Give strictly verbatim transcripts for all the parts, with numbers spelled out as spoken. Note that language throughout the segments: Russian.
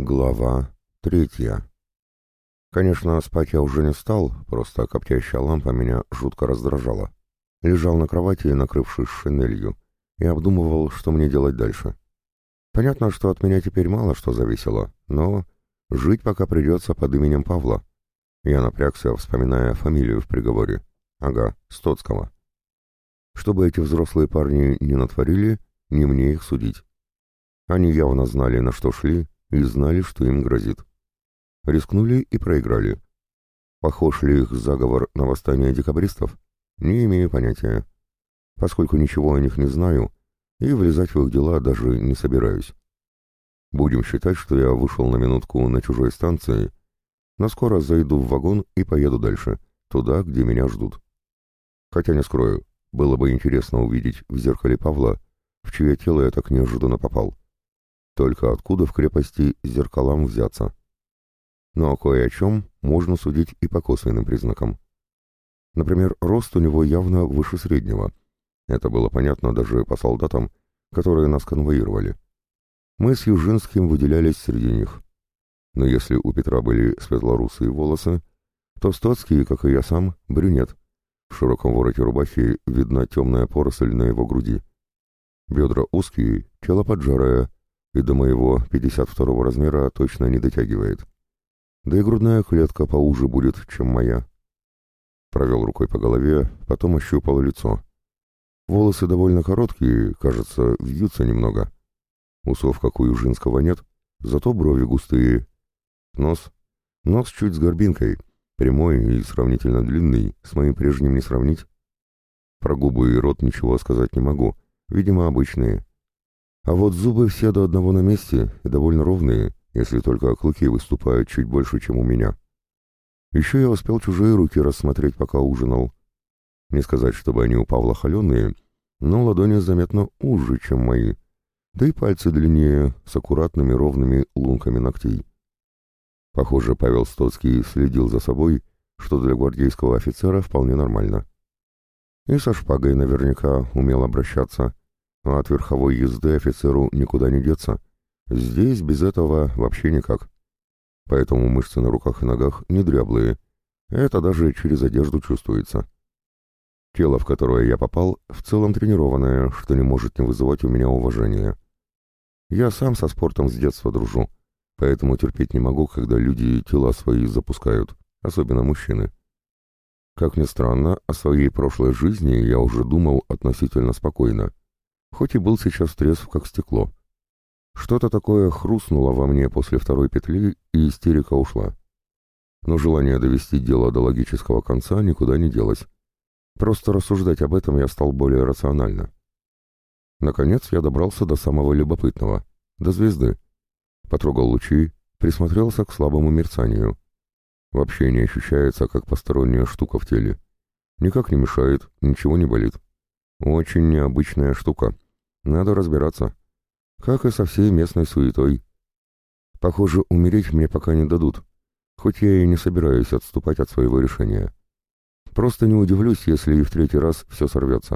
Глава третья. Конечно, спать я уже не стал, просто коптящая лампа меня жутко раздражала. Лежал на кровати, накрывшись шинелью, и обдумывал, что мне делать дальше. Понятно, что от меня теперь мало что зависело, но жить пока придется под именем Павла. Я напрягся, вспоминая фамилию в приговоре. Ага, Стоцкого. Чтобы эти взрослые парни не натворили, не мне их судить. Они явно знали, на что шли, и знали, что им грозит. Рискнули и проиграли. Похож ли их заговор на восстание декабристов? Не имею понятия. Поскольку ничего о них не знаю, и влезать в их дела даже не собираюсь. Будем считать, что я вышел на минутку на чужой станции, но скоро зайду в вагон и поеду дальше, туда, где меня ждут. Хотя не скрою, было бы интересно увидеть в зеркале Павла, в чье тело я так неожиданно попал. Только откуда в крепости зеркалам взяться? Но кое о чем можно судить и по косвенным признакам. Например, рост у него явно выше среднего. Это было понятно даже по солдатам, которые нас конвоировали. Мы с Южинским выделялись среди них. Но если у Петра были светлорусые волосы, то Стоцкий, как и я сам, брюнет. В широком вороте рубахи видна темная поросль на его груди. Бедра узкие, тело поджарое, и до моего пятьдесят второго размера точно не дотягивает. Да и грудная клетка поуже будет, чем моя. Провел рукой по голове, потом ощупал лицо. Волосы довольно короткие, кажется, вьются немного. Усов, как у Южинского, нет, зато брови густые. Нос. Нос чуть с горбинкой, прямой и сравнительно длинный, с моим прежним не сравнить. Про губы и рот ничего сказать не могу, видимо, обычные. А вот зубы все до одного на месте и довольно ровные, если только клыки выступают чуть больше, чем у меня. Еще я успел чужие руки рассмотреть, пока ужинал. Не сказать, чтобы они у Павла холеные, но ладони заметно уже, чем мои, да и пальцы длиннее, с аккуратными ровными лунками ногтей. Похоже, Павел Стоцкий следил за собой, что для гвардейского офицера вполне нормально. И со шпагой наверняка умел обращаться. А от верховой езды офицеру никуда не деться. Здесь без этого вообще никак. Поэтому мышцы на руках и ногах не дряблые. Это даже через одежду чувствуется. Тело, в которое я попал, в целом тренированное, что не может не вызывать у меня уважения. Я сам со спортом с детства дружу, поэтому терпеть не могу, когда люди тела свои запускают, особенно мужчины. Как ни странно, о своей прошлой жизни я уже думал относительно спокойно. Хоть и был сейчас трезв, как стекло. Что-то такое хрустнуло во мне после второй петли, и истерика ушла. Но желание довести дело до логического конца никуда не делось. Просто рассуждать об этом я стал более рационально. Наконец я добрался до самого любопытного, до звезды. Потрогал лучи, присмотрелся к слабому мерцанию. Вообще не ощущается, как посторонняя штука в теле. Никак не мешает, ничего не болит. Очень необычная штука. Надо разбираться. Как и со всей местной суетой. Похоже, умереть мне пока не дадут. Хоть я и не собираюсь отступать от своего решения. Просто не удивлюсь, если и в третий раз все сорвется.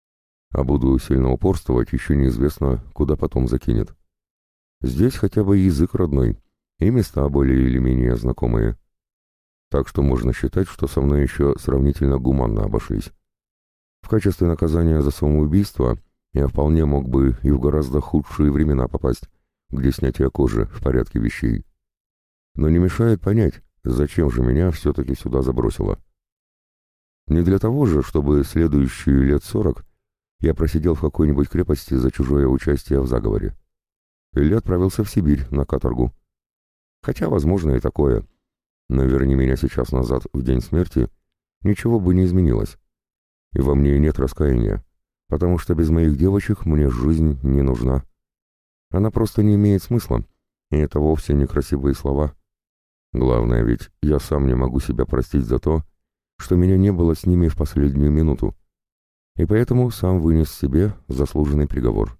А буду сильно упорствовать, еще неизвестно, куда потом закинет. Здесь хотя бы язык родной, и места более или менее знакомые. Так что можно считать, что со мной еще сравнительно гуманно обошлись. В качестве наказания за самоубийство я вполне мог бы и в гораздо худшие времена попасть, где снятие кожи в порядке вещей. Но не мешает понять, зачем же меня все-таки сюда забросило. Не для того же, чтобы следующие лет сорок я просидел в какой-нибудь крепости за чужое участие в заговоре. Или отправился в Сибирь на каторгу. Хотя, возможно, и такое. Но верни меня сейчас назад, в день смерти, ничего бы не изменилось. И во мне нет раскаяния, потому что без моих девочек мне жизнь не нужна. Она просто не имеет смысла, и это вовсе не красивые слова. Главное ведь, я сам не могу себя простить за то, что меня не было с ними в последнюю минуту, и поэтому сам вынес себе заслуженный приговор.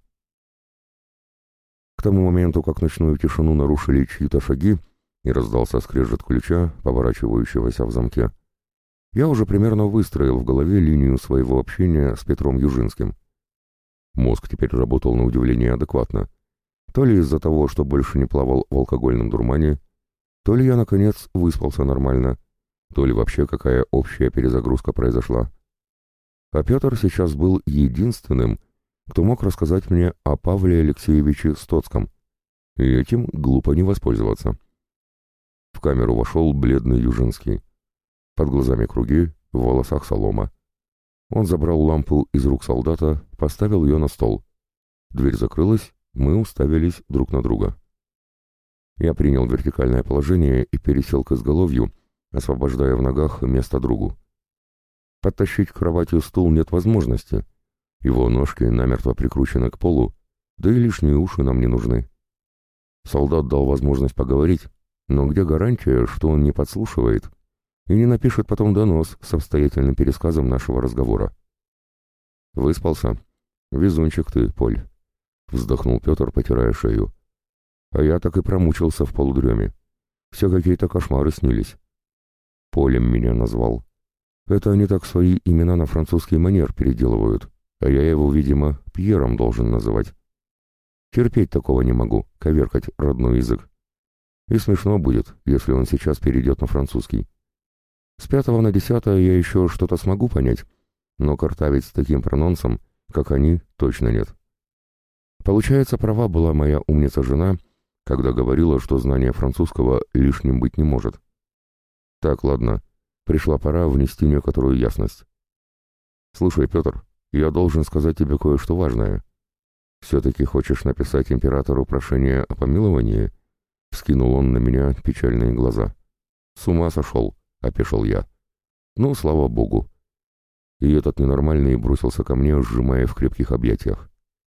К тому моменту, как ночную тишину нарушили чьи-то шаги, и раздался скрежет ключа, поворачивающегося в замке, я уже примерно выстроил в голове линию своего общения с Петром Южинским. Мозг теперь работал на удивление адекватно, То ли из-за того, что больше не плавал в алкогольном дурмане, то ли я, наконец, выспался нормально, то ли вообще какая общая перезагрузка произошла. А Петр сейчас был единственным, кто мог рассказать мне о Павле Алексеевиче Стоцком, и этим глупо не воспользоваться. В камеру вошел бледный Южинский. Под глазами круги, в волосах солома. Он забрал лампу из рук солдата, поставил ее на стол. Дверь закрылась, мы уставились друг на друга. Я принял вертикальное положение и пересел к изголовью, освобождая в ногах место другу. Подтащить к кровати стул нет возможности. Его ножки намертво прикручены к полу, да и лишние уши нам не нужны. Солдат дал возможность поговорить, но где гарантия, что он не подслушивает и не напишет потом донос с обстоятельным пересказом нашего разговора? «Выспался? Везунчик ты, Поль», — вздохнул Петр, потирая шею. «А я так и промучился в полудреме. Все какие-то кошмары снились. Полем меня назвал. Это они так свои имена на французский манер переделывают, а я его, видимо, Пьером должен называть. Терпеть такого не могу, коверкать родной язык. И смешно будет, если он сейчас перейдет на французский. С пятого на десятое я еще что-то смогу понять, но картавить с таким прононсом, как они, точно нет. Получается, права была моя умница-жена, когда говорила, что знание французского лишним быть не может. Так, ладно, пришла пора внести некоторую ясность. Слушай, Петр, я должен сказать тебе кое-что важное. Все-таки хочешь написать императору прошение о помиловании?» Вскинул он на меня печальные глаза. «С ума сошел», — опешил я. «Ну, слава богу». И этот ненормальный бросился ко мне, сжимая в крепких объятиях.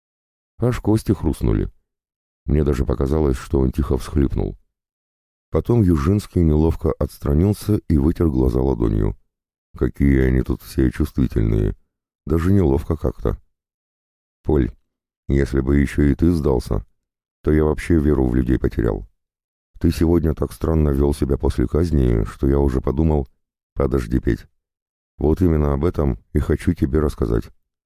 Аж кости хрустнули. Мне даже показалось, что он тихо всхлипнул. Потом Южинский неловко отстранился и вытер глаза ладонью. Какие они тут все чувствительные. Даже неловко как-то. «Поль, если бы еще и ты сдался, то я вообще веру в людей потерял. Ты сегодня так странно вел себя после казни, что я уже подумал, подожди, Петь. Вот именно об этом и хочу тебе рассказать.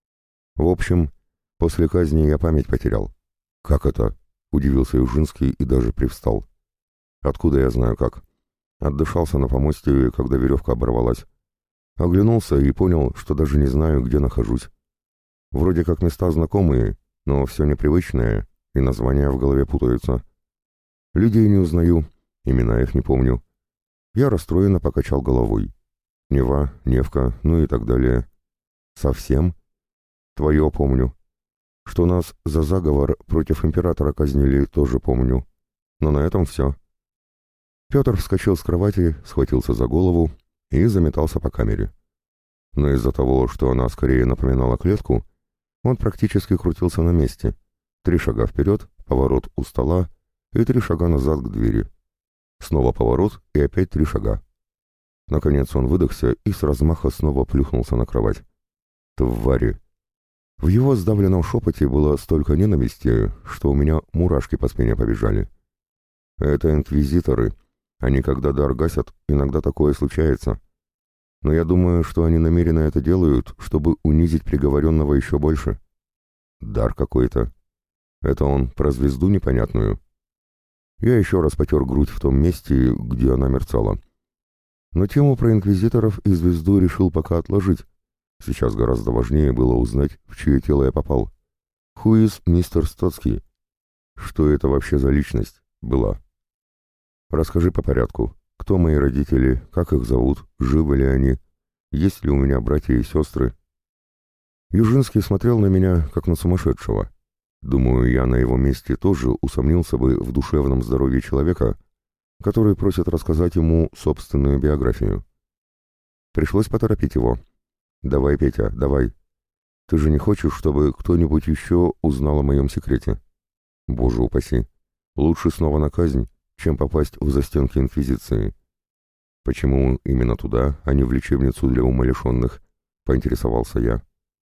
В общем, после казни я память потерял». «Как это?» — удивился Южинский и даже привстал. «Откуда я знаю как?» Отдышался на помосте, когда веревка оборвалась. Оглянулся и понял, что даже не знаю, где нахожусь. Вроде как места знакомые, но все непривычное, и названия в голове путаются. Людей не узнаю, имена их не помню. Я расстроенно покачал головой. Нева, Невка, ну и так далее. Совсем? Твое помню. Что нас за заговор против императора казнили, тоже помню. Но на этом все. Петр вскочил с кровати, схватился за голову и заметался по камере. Но из-за того, что она скорее напоминала клетку, он практически крутился на месте. Три шага вперед, поворот у стола и три шага назад к двери. Снова поворот и опять три шага. Наконец он выдохся и с размаха снова плюхнулся на кровать. Твари! В его сдавленном шепоте было столько ненависти, что у меня мурашки по спине побежали. Это инквизиторы. Они, когда дар гасят, иногда такое случается. Но я думаю, что они намеренно это делают, чтобы унизить приговоренного еще больше. Дар какой-то. Это он про звезду непонятную. Я еще раз потер грудь в том месте, где она мерцала. Но тему про инквизиторов и звезду решил пока отложить. Сейчас гораздо важнее было узнать, в чье тело я попал. Who is мистер Стоцкий? Что это вообще за личность была? Расскажи по порядку. Кто мои родители, как их зовут, живы ли они, есть ли у меня братья и сестры? Южинский смотрел на меня, как на сумасшедшего. Думаю, я на его месте тоже усомнился бы в душевном здоровье человека, который просит рассказать ему собственную биографию. Пришлось поторопить его. «Давай, Петя, давай. Ты же не хочешь, чтобы кто-нибудь еще узнал о моем секрете? Боже упаси. Лучше снова на казнь, чем попасть в застенки Инквизиции. Почему именно туда, а не в лечебницу для умалишенных?» — поинтересовался я.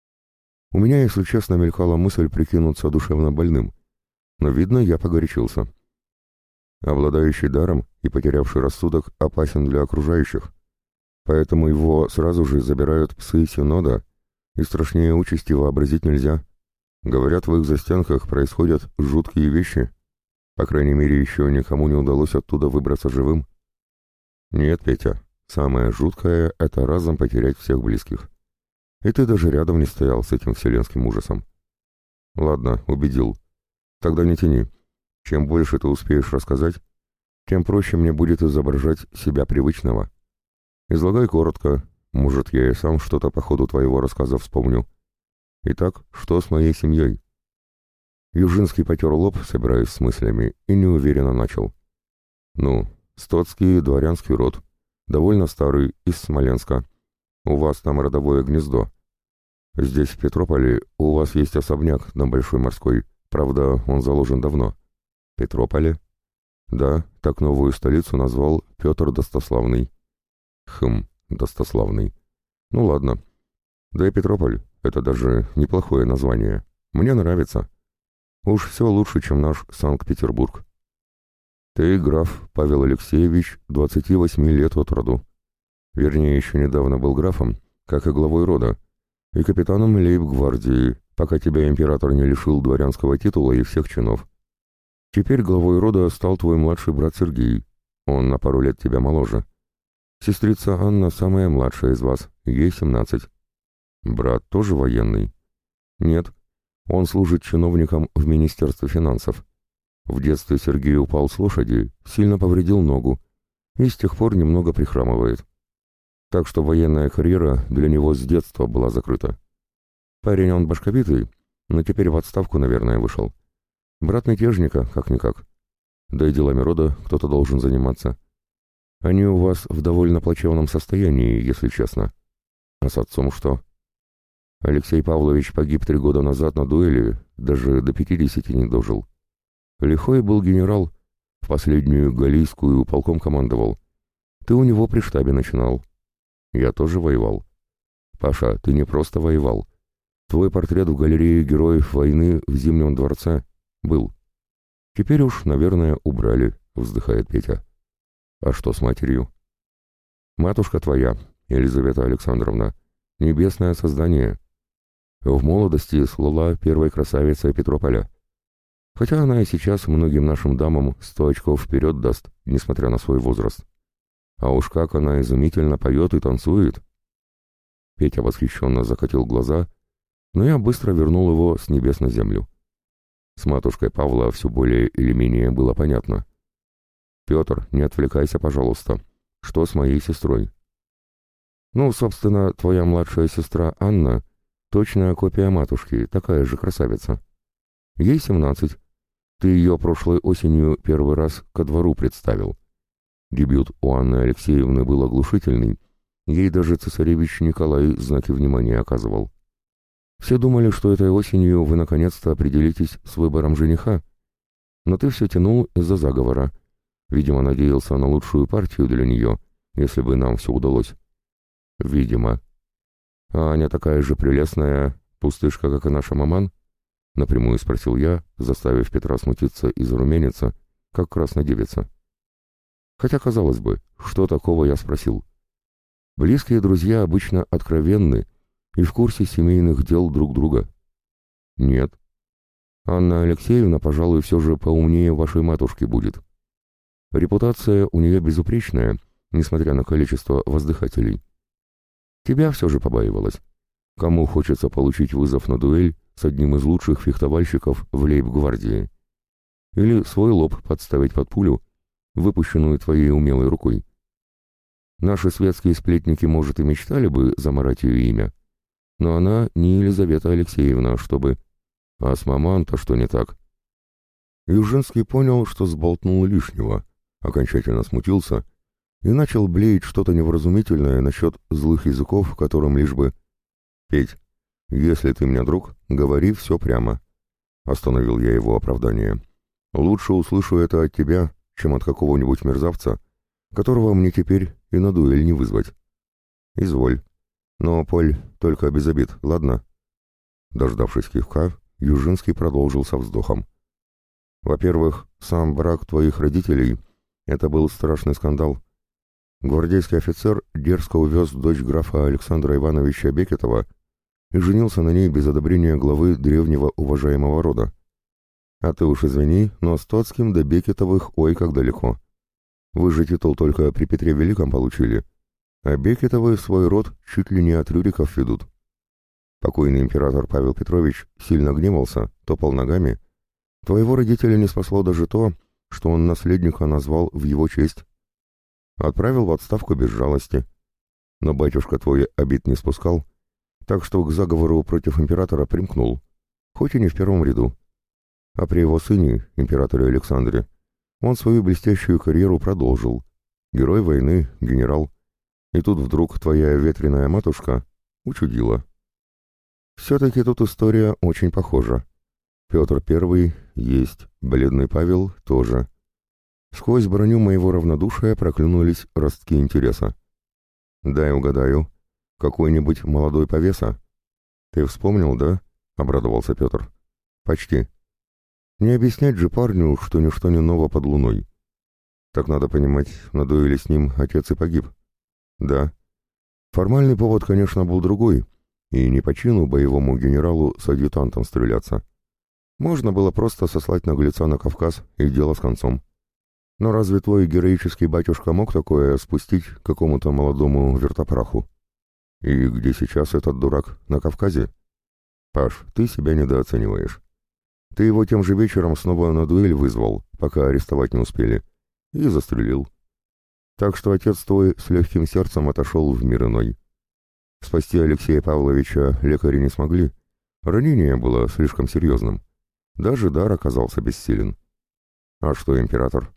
У меня, если честно, мелькала мысль прикинуться душевно больным, но, видно, я погорячился. Обладающий даром и потерявший рассудок опасен для окружающих, поэтому его сразу же забирают псы Синода, и страшнее участи вообразить нельзя. Говорят, в их застенках происходят жуткие вещи, По крайней мере, еще никому не удалось оттуда выбраться живым. Нет, Петя, самое жуткое — это разом потерять всех близких. И ты даже рядом не стоял с этим вселенским ужасом. Ладно, убедил. Тогда не тяни. Чем больше ты успеешь рассказать, тем проще мне будет изображать себя привычного. Излагай коротко, может, я и сам что-то по ходу твоего рассказа вспомню. Итак, что с моей семьей? Южинский потер лоб, собираясь с мыслями, и неуверенно начал. Ну, стоцкий дворянский род, довольно старый, из Смоленска. У вас там родовое гнездо. Здесь, в Петрополе, у вас есть особняк на Большой Морской, правда, он заложен давно. Петрополе? Да, так новую столицу назвал Петр Достославный. Хм, Достославный. Ну ладно. Да и Петрополь — это даже неплохое название. Мне нравится. Уж все лучше, чем наш Санкт-Петербург. Ты, граф Павел Алексеевич, двадцати восьми лет от роду. Вернее, еще недавно был графом, как и главой рода, и капитаном лейб-гвардии, пока тебя император не лишил дворянского титула и всех чинов. Теперь главой рода стал твой младший брат Сергей. Он на пару лет тебя моложе. Сестрица Анна самая младшая из вас, ей семнадцать. Брат тоже военный? Нет. Он служит чиновником в Министерстве финансов. В детстве Сергей упал с лошади, сильно повредил ногу и с тех пор немного прихрамывает. Так что военная карьера для него с детства была закрыта. Парень он башковитый, но теперь в отставку, наверное, вышел. Брат мятежника, как-никак. Да и делами рода кто-то должен заниматься. Они у вас в довольно плачевном состоянии, если честно. А с отцом что? Алексей Павлович погиб три года назад на дуэли, даже до пятидесяти не дожил. Лихой был генерал, в последнюю Галийскую полком командовал. Ты у него при штабе начинал. Я тоже воевал. Паша, ты не просто воевал. Твой портрет в галерее героев войны в Зимнем дворце был. Теперь уж, наверное, убрали, вздыхает Петя. А что с матерью? Матушка твоя, Елизавета Александровна, небесное создание. В молодости слыла первой красавицей Петрополя. Хотя она и сейчас многим нашим дамам сто очков вперед даст, несмотря на свой возраст. А уж как она изумительно поет и танцует. Петя восхищенно закатил глаза, но я быстро вернул его с небес на землю. С матушкой Павла все более или менее было понятно. «Петр, не отвлекайся, пожалуйста. Что с моей сестрой?» «Ну, собственно, твоя младшая сестра Анна — точная копия матушки, такая же красавица. Ей семнадцать. Ты ее прошлой осенью первый раз ко двору представил. Дебют у Анны Алексеевны был оглушительный, ей даже цесаревич Николай знаки внимания оказывал. Все думали, что этой осенью вы наконец-то определитесь с выбором жениха, но ты все тянул из-за заговора. Видимо, надеялся на лучшую партию для нее, если бы нам все удалось. Видимо. А Аня такая же прелестная пустышка, как и наша маман? Напрямую спросил я, заставив Петра смутиться и зарумяниться, как красная девица. Хотя, казалось бы, что такого я спросил? Близкие друзья обычно откровенны и в курсе семейных дел друг друга. Нет. Анна Алексеевна, пожалуй, все же поумнее вашей матушки будет. Репутация у нее безупречная, несмотря на количество воздыхателей. Тебя все же побаивалась. Кому хочется получить вызов на дуэль с одним из лучших фехтовальщиков в лейб-гвардии? Или свой лоб подставить под пулю, выпущенную твоей умелой рукой? Наши светские сплетники, может, и мечтали бы замарать ее имя, но она не Елизавета Алексеевна, чтобы... А с маман-то что не так? Южинский понял, что сболтнул лишнего, окончательно смутился и начал блеять что-то невразумительное насчет злых языков, которым лишь бы... «Петь, если ты мне друг, говори все прямо», — остановил я его оправдание. «Лучше услышу это от тебя, чем от какого-нибудь мерзавца, которого мне теперь и на дуэль не вызвать». «Изволь. Но, Поль, только без обид, ладно?» Дождавшись кивка, Южинский продолжил со вздохом. «Во-первых, сам брак твоих родителей — это был страшный скандал. Гвардейский офицер дерзко увез дочь графа Александра Ивановича Бекетова и женился на ней без одобрения главы древнего уважаемого рода. А ты уж извини, но Стоцким до Бекетовых ой как далеко. Вы же титул только при Петре Великом получили, а Бекетовы свой род чуть ли не от Рюриков ведут. Покойный император Павел Петрович сильно гневался, топал ногами. Твоего родителя не спасло даже то, что он наследника назвал в его честь. Отправил в отставку без жалости. Но батюшка твой обид не спускал, так что к заговору против императора примкнул, хоть и не в первом ряду. А при его сыне, императоре Александре, он свою блестящую карьеру продолжил. Герой войны, генерал. И тут вдруг твоя ветреная матушка учудила. Все-таки тут история очень похожа. Петр Первый есть, бледный Павел тоже. Сквозь броню моего равнодушия проклюнулись ростки интереса. «Дай угадаю. Какой-нибудь молодой повеса?» «Ты вспомнил, да?» — обрадовался Петр. «Почти. Не объяснять же парню, что ничто не ново под луной. Так надо понимать, на дуэли с ним отец и погиб. Да. Формальный повод, конечно, был другой, и не по чину боевому генералу с адъютантом стреляться. Можно было просто сослать наглеца на Кавказ и дело с концом. Но разве твой героический батюшка мог такое спустить какому-то молодому вертопраху? И где сейчас этот дурак? На Кавказе? Паш, ты себя недооцениваешь. Ты его тем же вечером снова на дуэль вызвал, пока арестовать не успели, и застрелил. Так что отец твой с легким сердцем отошел в мир иной. Спасти Алексея Павловича лекари не смогли. Ранение было слишком серьезным. Даже дар оказался бессилен. А что император?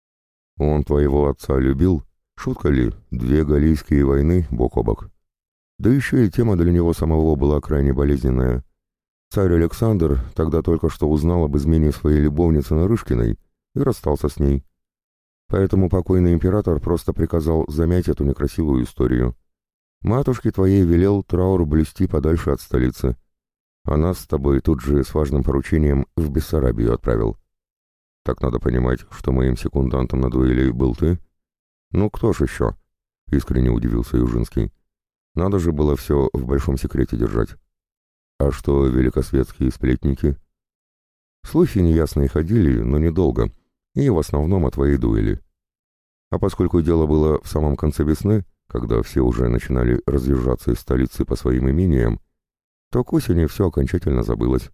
Он твоего отца любил, шутка ли, две галлийские войны бок о бок. Да еще и тема для него самого была крайне болезненная. Царь Александр тогда только что узнал об измене своей любовницы Нарышкиной и расстался с ней. Поэтому покойный император просто приказал замять эту некрасивую историю. Матушке твоей велел траур блюсти подальше от столицы, а нас с тобой тут же с важным поручением в Бессарабию отправил. Так надо понимать, что моим секундантом на дуэли был ты? Ну кто ж еще? Искренне удивился Южинский. Надо же было все в большом секрете держать. А что великосветские сплетники? Слухи неясные ходили, но недолго, и в основном о твоей дуэли. А поскольку дело было в самом конце весны, когда все уже начинали разъезжаться из столицы по своим имениям, то к осени все окончательно забылось.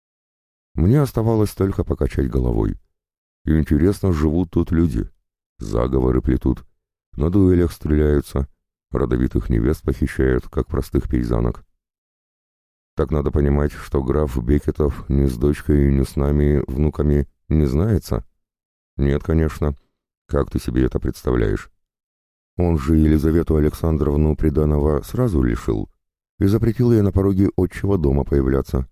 Мне оставалось только покачать головой. И интересно, живут тут люди. Заговоры плетут, на дуэлях стреляются, родовитых невест похищают, как простых пейзанок. Так надо понимать, что граф Бекетов ни с дочкой, ни с нами, внуками, не знается? Нет, конечно. Как ты себе это представляешь? Он же Елизавету Александровну приданого сразу лишил и запретил ей на пороге отчего дома появляться.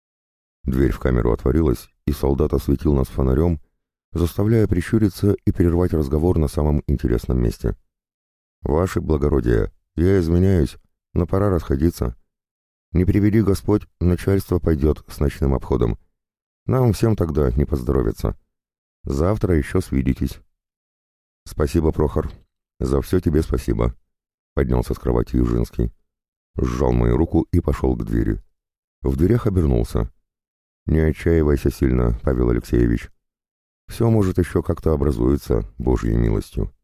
Дверь в камеру отворилась, и солдат осветил нас фонарем, заставляя прищуриться и прервать разговор на самом интересном месте. «Ваше благородие, я извиняюсь, но пора расходиться. Не приведи Господь, начальство пойдет с ночным обходом. Нам всем тогда не поздоровится. Завтра еще свидитесь». «Спасибо, Прохор. За все тебе спасибо», — поднялся с кровати Южинский. Сжал мою руку и пошел к двери. В дверях обернулся. «Не отчаивайся сильно, Павел Алексеевич. Все может еще как-то образуется, Божьей милостью».